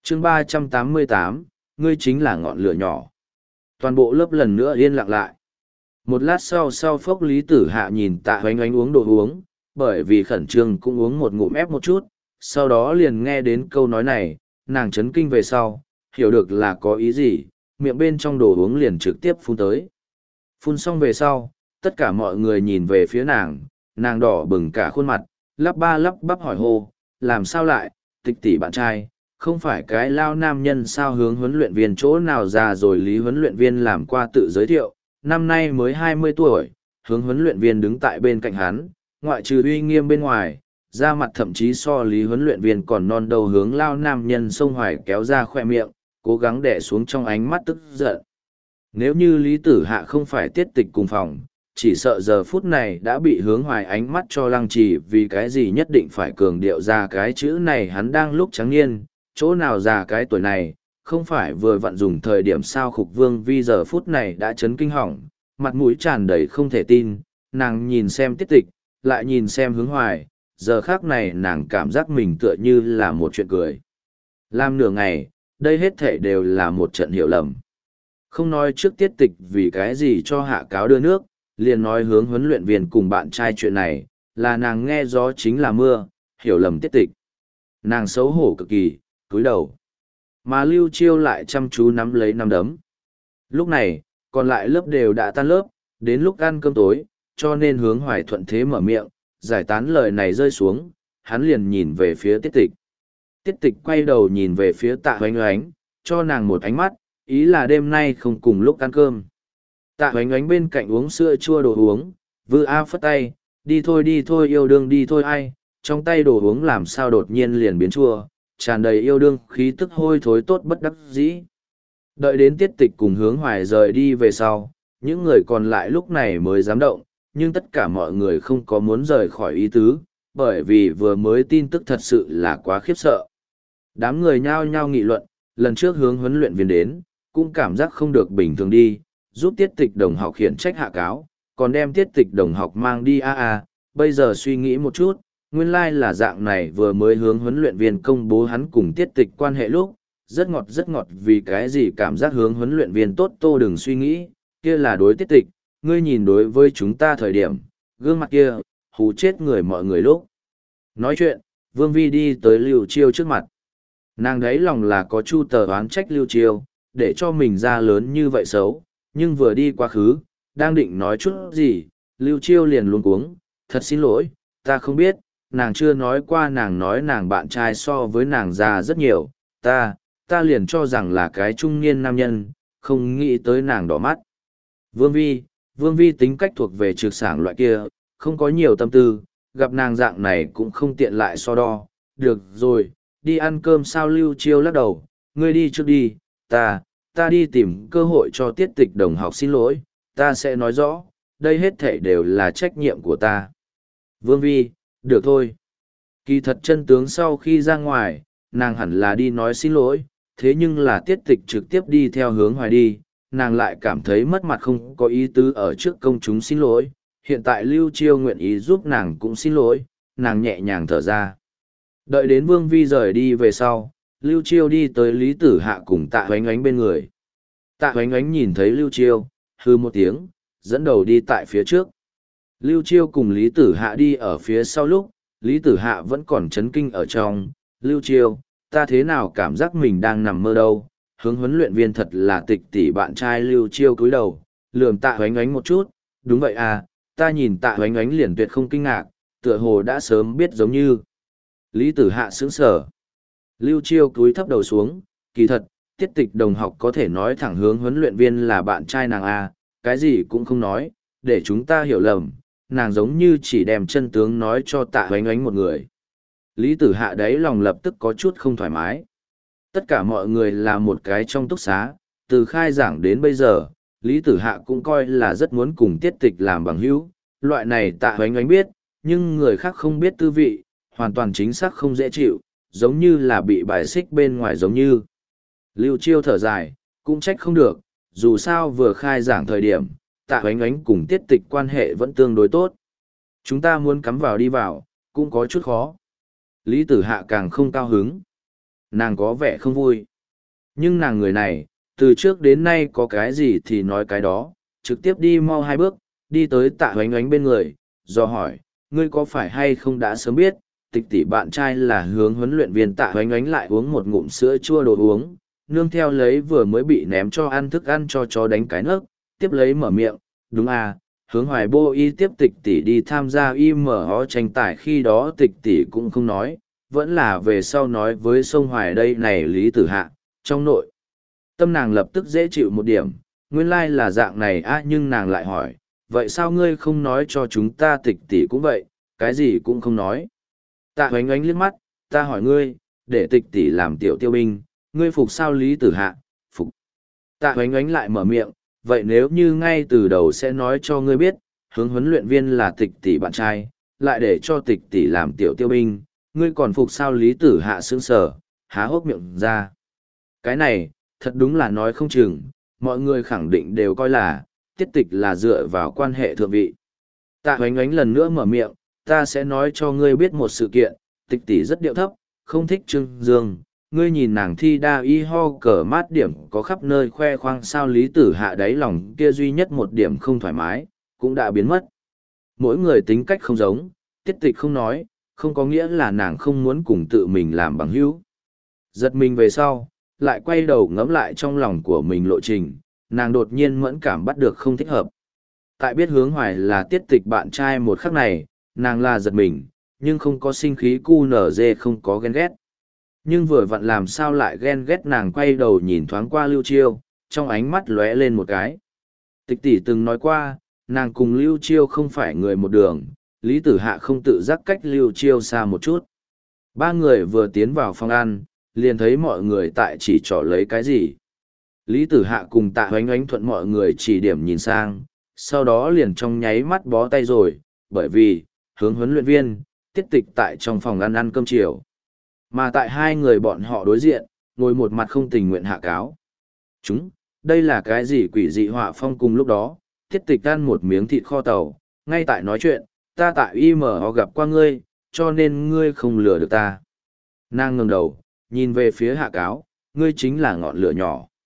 chương 388, ngươi chính là ngọn lửa nhỏ. Toàn bộ lớp lần nữa yên lặng lại. Một lát sau phốc Lý Tử Hạ nhìn Tạ Hoánh Oánh uống đồ uống, bởi vì khẩn trương cũng uống một ngụm ép một chút, sau đó liền nghe đến câu nói này, nàng chấn kinh về sau, hiểu được là có ý gì, miệng bên trong đồ uống liền trực tiếp phun tới. Phun xong về sau, tất cả mọi người nhìn về phía nàng đỏ bừng cả khuôn mặt, lắp ba lắp bắp hỏi hô, làm sao lại, Tịch tỷ bạn trai, không phải cái lao nam nhân sao? Hướng huấn luyện viên chỗ nào già rồi? Lý huấn luyện viên làm qua tự giới thiệu, năm nay mới 20 tuổi, hướng huấn luyện viên đứng tại bên cạnh hắn, ngoại trừ uy nghiêm bên ngoài, da mặt thậm chí so Lý huấn luyện viên còn non đầu. Hướng lao nam nhân sông hoài kéo ra khoe miệng, cố gắng đè xuống trong ánh mắt tức giận. Nếu như Lý Tử Hạ không phải Tiết Tịch cùng phòng, chỉ sợ giờ phút này đã bị Hướng Hoài ánh mắt cho lăng trì. Vì cái gì nhất định phải cường điệu ra cái chữ này? Hắn đang lúc trắng niên, chỗ nào già cái tuổi này, không phải vừa vặn dùng thời điểm sao? Khục Vương Vi giờ phút này đã chấn kinh hỏng, mặt mũi tràn đầy không thể tin, nàng nhìn xem Tiết Tịch, lại nhìn xem Hướng Hoài, giờ khác này nàng cảm giác mình tựa như là một chuyện cười. Làm nửa ngày, đây hết thể đều là một trận hiểu lầm. Không nói trước Tiết Tịch vì cái gì cho hạ cáo đưa nước, liền nói Hướng huấn luyện viên cùng bạn trai chuyện này, là nàng nghe gió chính là mưa, hiểu lầm Tiết Tịch. Nàng xấu hổ cực kỳ, cúi đầu. Mà Lưu Chiêu lại chăm chú nắm lấy nắm đấm. Lúc này, còn lại lớp đều đã tan lớp, đến lúc ăn cơm tối, cho nên Hướng Hoài thuận thế mở miệng, giải tán lời này rơi xuống, hắn liền nhìn về phía Tiết Tịch. Tiết Tịch quay đầu nhìn về phía Tạ Hoánh Oánh, cho nàng một ánh mắt, ý là đêm nay không cùng lúc ăn cơm. Tạ Hoánh Oánh bên cạnh uống sữa chua đồ uống, Vư A phất tay, đi thôi yêu đương đi thôi ai, trong tay đồ uống làm sao đột nhiên liền biến chua, tràn đầy yêu đương khí tức hôi thối tốt bất đắc dĩ. Đợi đến Tiết Tịch cùng Hướng Hoài rời đi về sau, những người còn lại lúc này mới dám động, nhưng tất cả mọi người không có muốn rời khỏi ý tứ, bởi vì vừa mới tin tức thật sự là quá khiếp sợ. Đám người nhao nhao nghị luận, lần trước Hướng huấn luyện viên đến, cũng cảm giác không được bình thường đi, giúp Tiết Tịch đồng học khiển trách hạ cáo, còn đem Tiết Tịch đồng học mang đi bây giờ suy nghĩ một chút, nguyên lai là dạng này. Vừa mới Hướng huấn luyện viên công bố hắn cùng Tiết Tịch quan hệ lúc, rất ngọt, vì cái gì cảm giác Hướng huấn luyện viên tốt tô đừng suy nghĩ, kia là đối Tiết Tịch, ngươi nhìn đối với chúng ta thời điểm, gương mặt kia, hù chết người mọi người lúc. Nói chuyện, Vương Vi đi tới Lưu Chiêu trước mặt. Nàng đấy lòng là có chu tờ oán trách Lưu Chiêu, để cho mình ra lớn như vậy xấu, nhưng vừa đi quá khứ, đang định nói chút gì, Lưu Chiêu liền luống cuống, thật xin lỗi, ta không biết, nàng chưa nói qua, nàng nói nàng bạn trai so với nàng già rất nhiều, ta liền cho rằng là cái trung niên nam nhân, không nghĩ tới nàng đỏ mắt. Vương Vi tính cách thuộc về trực sảng loại kia, không có nhiều tâm tư, gặp nàng dạng này cũng không tiện lại so đo, được rồi, đi ăn cơm sao? Lưu Chiêu lắc đầu, ngươi đi trước đi, ta đi tìm cơ hội cho Tiết Tịch đồng học xin lỗi, ta sẽ nói rõ, đây hết thảy đều là trách nhiệm của ta. Vương Vi, được thôi. Kỳ thật chân tướng sau khi ra ngoài, nàng hẳn là đi nói xin lỗi, thế nhưng là Tiết Tịch trực tiếp đi theo Hướng Hoài đi, nàng lại cảm thấy mất mặt, không có ý tứ ở trước công chúng xin lỗi. Hiện tại Lưu Chiêu nguyện ý giúp nàng cũng xin lỗi, nàng nhẹ nhàng thở ra. Đợi đến Vương Vi rời đi về sau, Lưu Chiêu đi tới Lý Tử Hạ cùng Tạ Hoánh Oánh bên người. Tạ Hoánh Oánh nhìn thấy Lưu Chiêu, hư một tiếng, dẫn đầu đi tại phía trước. Lưu Chiêu cùng Lý Tử Hạ đi ở phía sau lúc, Lý Tử Hạ vẫn còn chấn kinh ở trong. Lưu Chiêu, ta thế nào cảm giác mình đang nằm mơ đâu? Hướng huấn luyện viên thật là Tịch tỷ bạn trai. Lưu Chiêu cúi đầu, lườm Tạ Hoánh Oánh một chút, đúng vậy à, ta nhìn Tạ Hoánh Oánh liền tuyệt không kinh ngạc, tựa hồ đã sớm biết giống như. Lý Tử Hạ sững sờ. Lưu Chiêu cúi thấp đầu xuống, kỳ thật, Tiết Tịch đồng học có thể nói thẳng Hướng huấn luyện viên là bạn trai nàng cái gì cũng không nói, để chúng ta hiểu lầm, nàng giống như chỉ đem chân tướng nói cho Tạ Hoánh Oánh một người. Lý Tử Hạ đáy lòng lập tức có chút không thoải mái. Tất cả mọi người là một cái trong túc xá, từ khai giảng đến bây giờ, Lý Tử Hạ cũng coi là rất muốn cùng Tiết Tịch làm bằng hữu, loại này Tạ Hoánh Oánh biết, nhưng người khác không biết tư vị, hoàn toàn chính xác không dễ chịu, giống như là bị bài xích bên ngoài giống như. Lưu Chiêu thở dài, cũng trách không được, dù sao vừa khai giảng thời điểm, Tạ Hoánh Oánh cùng Tiết Tịch quan hệ vẫn tương đối tốt. Chúng ta muốn cắm vào đi vào, cũng có chút khó. Lý Tử Hạ càng không cao hứng. nàng có vẻ không vui. Nhưng nàng người này, từ trước đến nay có cái gì thì nói cái đó, trực tiếp đi mau 2 bước, đi tới Tạ Hoánh Oánh bên người, do hỏi, ngươi có phải hay không đã sớm biết, Tịch tỷ bạn trai là hướng huấn luyện viên Tạ Hoánh Oánh lại uống một ngụm sữa chua đồ uống, nương theo lấy vừa mới bị ném cho ăn thức ăn cho chó đánh cái nấc, tiếp lấy mở miệng, đúng à, hướng Hoài Bô y tiếp Tịch tỷ đi tham gia IMO tranh tài, khi đó Tịch tỷ cũng không nói, vẫn là về sau nói với sông Hoài đây này Lý Tử Hạ, trong nội tâm nàng lập tức dễ chịu một điểm, nguyên lai là dạng này à, nhưng nàng lại hỏi, vậy sao ngươi không nói cho chúng ta? Tịch tỷ cũng vậy, cái gì cũng không nói. Tạ Hoánh Oánh liếc mắt, ta hỏi ngươi, để Tịch tỷ làm tiểu tiêu binh, ngươi phục sao? Lý Tử Hạ, phục. Tạ Hoánh Oánh lại mở miệng, vậy nếu như ngay từ đầu sẽ nói cho ngươi biết, hướng huấn luyện viên là Tịch tỷ bạn trai, lại để cho Tịch tỷ làm tiểu tiêu binh, ngươi còn phục sao? Lý Tử Hạ sững sờ, há hốc miệng ra. Cái này, thật đúng là nói không chừng, mọi người khẳng định đều coi là, Tiết Tịch là dựa vào quan hệ thượng vị. Tạ Hoánh Oánh lần nữa mở miệng, ta sẽ nói cho ngươi biết một sự kiện, Tịch tỷ rất điệu thấp, không thích trưng dương, ngươi nhìn nàng thi đa y ho cờ mát điểm có khắp nơi khoe khoang sao? Lý Tử Hạ đáy lòng kia duy nhất một điểm không thoải mái, cũng đã biến mất. Mỗi người tính cách không giống, Tiết Tịch không nói, không có nghĩa là nàng không muốn cùng tự mình làm bằng hữu. Giật mình về sau, lại quay đầu ngẫm lại trong lòng của mình lộ trình, nàng đột nhiên mẫn cảm bắt được không thích hợp. Tại biết Hướng Hoài là Tiết Tịch bạn trai một khắc này, nàng là giật mình, nhưng không có sinh khí cu nở dê, không có ghen ghét. Nhưng vừa vặn làm sao lại ghen ghét, nàng quay đầu nhìn thoáng qua Lưu Chiêu, trong ánh mắt lóe lên một cái. Tịch tỷ từng nói qua, nàng cùng Lưu Chiêu không phải người một đường, Lý Tử Hạ không tự giác cách Lưu Chiêu xa một chút. Ba người vừa tiến vào phòng ăn, liền thấy mọi người tại chỉ trỏ lấy cái gì. Lý Tử Hạ cùng Tạ Hoánh Oánh thuận mọi người chỉ điểm nhìn sang, sau đó liền trong nháy mắt bó tay rồi, bởi vì, hướng huấn luyện viên, Tiết Tịch tại trong phòng ăn ăn cơm chiều. Mà tại hai người bọn họ đối diện, ngồi một mặt không tình nguyện Hạ Cáo. Đây là cái gì quỷ dị họa phong? Cùng lúc đó, Tiết Tịch ăn một miếng thịt kho tàu, ngay tại nói chuyện, ta tại IMO gặp qua ngươi, cho nên ngươi không lừa được ta. Nàng ngẩng đầu, nhìn về phía Hạ Cáo, ngươi chính là ngọn lửa nhỏ.